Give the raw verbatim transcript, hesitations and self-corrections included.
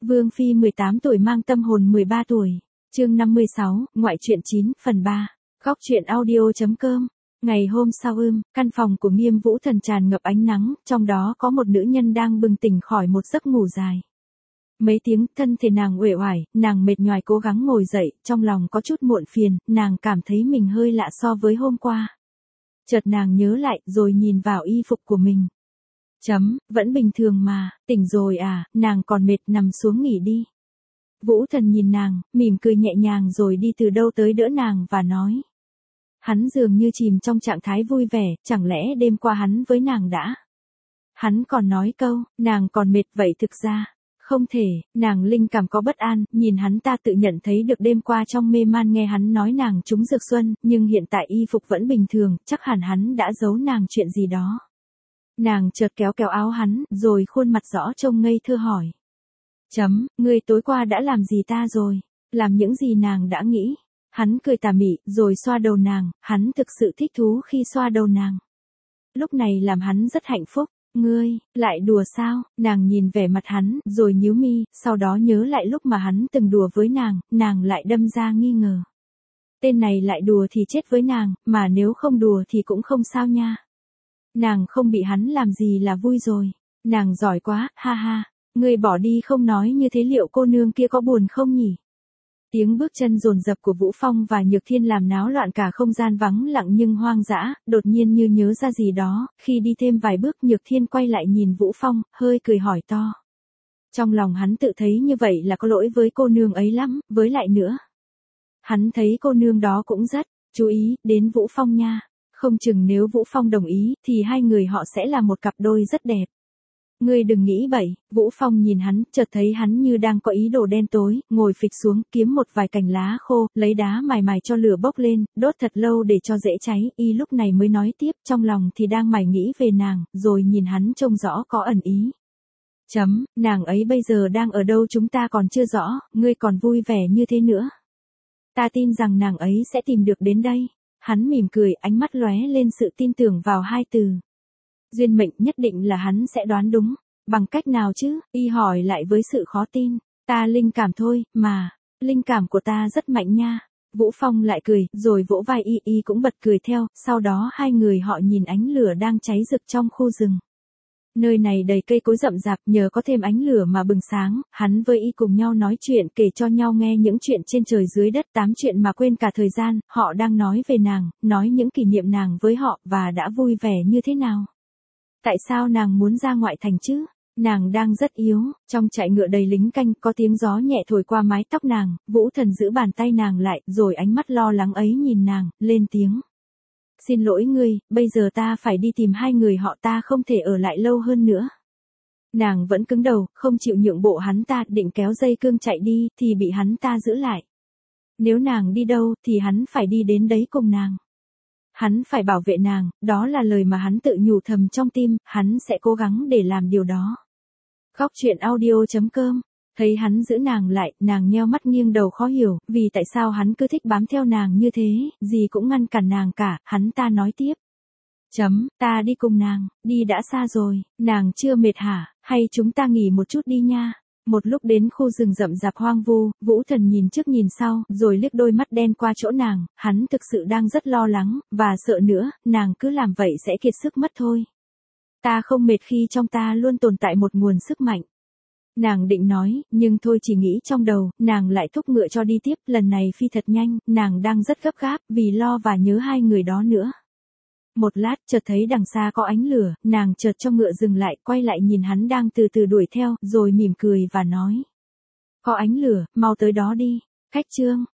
Vương Phi mười tám tuổi mang tâm hồn mười ba tuổi. Chương năm mươi sáu, ngoại truyện chín, phần ba. Góc truyện audio.com. Ngày hôm sau ưm, căn phòng của Nghiêm Vũ Thần tràn ngập ánh nắng, trong đó có một nữ nhân đang bừng tỉnh khỏi một giấc ngủ dài. Mấy tiếng, thân thể nàng uể oải, nàng mệt nhoài cố gắng ngồi dậy, trong lòng có chút muộn phiền, nàng cảm thấy mình hơi lạ so với hôm qua. Chợt nàng nhớ lại, rồi nhìn vào y phục của mình. Chấm, vẫn bình thường mà, tỉnh rồi à, nàng còn mệt, nằm xuống nghỉ đi. Vũ Thần nhìn nàng, mỉm cười nhẹ nhàng rồi đi từ đâu tới đỡ nàng và nói. Hắn dường như chìm trong trạng thái vui vẻ, chẳng lẽ đêm qua hắn với nàng đã. Hắn còn nói câu, nàng còn mệt vậy thực ra. Không thể, nàng linh cảm có bất an, nhìn hắn ta tự nhận thấy được đêm qua trong mê man nghe hắn nói nàng trúng dược xuân, nhưng hiện tại y phục vẫn bình thường, chắc hẳn hắn đã giấu nàng chuyện gì đó. Nàng chợt kéo kéo áo hắn, rồi khuôn mặt rõ trông ngây thơ hỏi. Chấm, ngươi tối qua đã làm gì ta rồi? Làm những gì nàng đã nghĩ? Hắn cười tà mị, rồi xoa đầu nàng, hắn thực sự thích thú khi xoa đầu nàng. Lúc này làm hắn rất hạnh phúc. Ngươi, lại đùa sao? Nàng nhìn vẻ mặt hắn, rồi nhíu mi, sau đó nhớ lại lúc mà hắn từng đùa với nàng, nàng lại đâm ra nghi ngờ. Tên này lại đùa thì chết với nàng, mà nếu không đùa thì cũng không sao nha. Nàng không bị hắn làm gì là vui rồi. Nàng giỏi quá, ha ha. Ngươi bỏ đi không nói như thế liệu cô nương kia có buồn không nhỉ? Tiếng bước chân dồn dập của Vũ Phong và Nhược Thiên làm náo loạn cả không gian vắng lặng nhưng hoang dã, đột nhiên như nhớ ra gì đó, khi đi thêm vài bước Nhược Thiên quay lại nhìn Vũ Phong, hơi cười hỏi to. Trong lòng hắn tự thấy như vậy là có lỗi với cô nương ấy lắm, với lại nữa. Hắn thấy cô nương đó cũng rất, chú ý, đến Vũ Phong nha, không chừng nếu Vũ Phong đồng ý, thì hai người họ sẽ là một cặp đôi rất đẹp. Ngươi đừng nghĩ bậy, Vũ Phong nhìn hắn, chợt thấy hắn như đang có ý đồ đen tối, ngồi phịch xuống, kiếm một vài cành lá khô, lấy đá mài mài cho lửa bốc lên, đốt thật lâu để cho dễ cháy, y lúc này mới nói tiếp, trong lòng thì đang mải nghĩ về nàng, rồi nhìn hắn trông rõ có ẩn ý. Chấm, nàng ấy bây giờ đang ở đâu chúng ta còn chưa rõ, ngươi còn vui vẻ như thế nữa. Ta tin rằng nàng ấy sẽ tìm được đến đây. Hắn mỉm cười, ánh mắt lóe lên sự tin tưởng vào hai từ. Duyên mệnh nhất định là hắn sẽ đoán đúng. Bằng cách nào chứ? Y hỏi lại với sự khó tin. Ta linh cảm thôi, mà. Linh cảm của ta rất mạnh nha. Vũ Phong lại cười, rồi vỗ vai y, y cũng bật cười theo. Sau đó hai người họ nhìn ánh lửa đang cháy rực trong khu rừng. Nơi này đầy cây cối rậm rạp, nhờ có thêm ánh lửa mà bừng sáng, hắn với y cùng nhau nói chuyện, kể cho nhau nghe những chuyện trên trời dưới đất, tám chuyện mà quên cả thời gian, họ đang nói về nàng, nói những kỷ niệm nàng với họ, và đã vui vẻ như thế nào. Tại sao nàng muốn ra ngoại thành chứ? Nàng đang rất yếu, trong trại ngựa đầy lính canh, có tiếng gió nhẹ thổi qua mái tóc nàng, Vũ Thần giữ bàn tay nàng lại, rồi ánh mắt lo lắng ấy nhìn nàng, lên tiếng. Xin lỗi ngươi, bây giờ ta phải đi tìm hai người họ, ta không thể ở lại lâu hơn nữa. Nàng vẫn cứng đầu, không chịu nhượng bộ hắn ta, định kéo dây cương chạy đi, thì bị hắn ta giữ lại. Nếu nàng đi đâu, thì hắn phải đi đến đấy cùng nàng. Hắn phải bảo vệ nàng, đó là lời mà hắn tự nhủ thầm trong tim, hắn sẽ cố gắng để làm điều đó. Góc truyện audio.com. Thấy hắn giữ nàng lại, nàng nheo mắt nghiêng đầu khó hiểu, vì tại sao hắn cứ thích bám theo nàng như thế, gì cũng ngăn cản nàng cả, hắn ta nói tiếp. Chấm, ta đi cùng nàng, đi đã xa rồi, nàng chưa mệt hả, hay chúng ta nghỉ một chút đi nha. Một lúc đến khu rừng rậm rạp hoang vu, Vũ Thần nhìn trước nhìn sau, rồi liếc đôi mắt đen qua chỗ nàng, hắn thực sự đang rất lo lắng, và sợ nữa, nàng cứ làm vậy sẽ kiệt sức mất thôi. Ta không mệt khi trong ta luôn tồn tại một nguồn sức mạnh. Nàng định nói, nhưng thôi chỉ nghĩ trong đầu, nàng lại thúc ngựa cho đi tiếp, lần này phi thật nhanh, nàng đang rất gấp gáp, vì lo và nhớ hai người đó nữa. Một lát, chợt thấy đằng xa có ánh lửa, nàng chợt cho ngựa dừng lại, quay lại nhìn hắn đang từ từ đuổi theo, rồi mỉm cười và nói. Có ánh lửa, mau tới đó đi. Khách chương.